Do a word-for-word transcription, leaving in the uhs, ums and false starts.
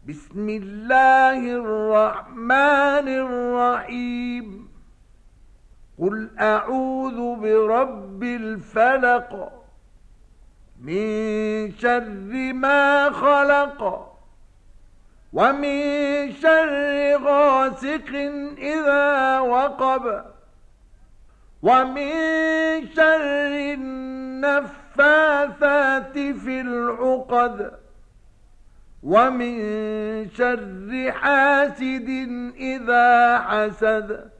بسم الله الرحمن الرحيم. قل أعوذ برب الفلق من شر ما خلق ومن شر غاسق إذا وقب ومن شر النفاثات في العقد ومن شر حاسد إذا حسد